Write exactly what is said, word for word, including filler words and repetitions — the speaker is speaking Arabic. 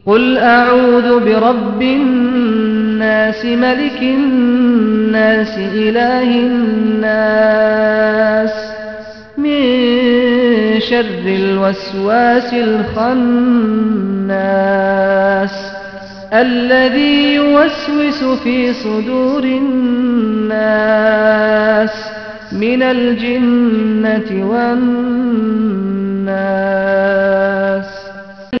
قل أعوذ برب الناس ملك الناس إله الناس من شر الوسواس الخناس الذي يوسوس في صدور الناس من الجنة والناس.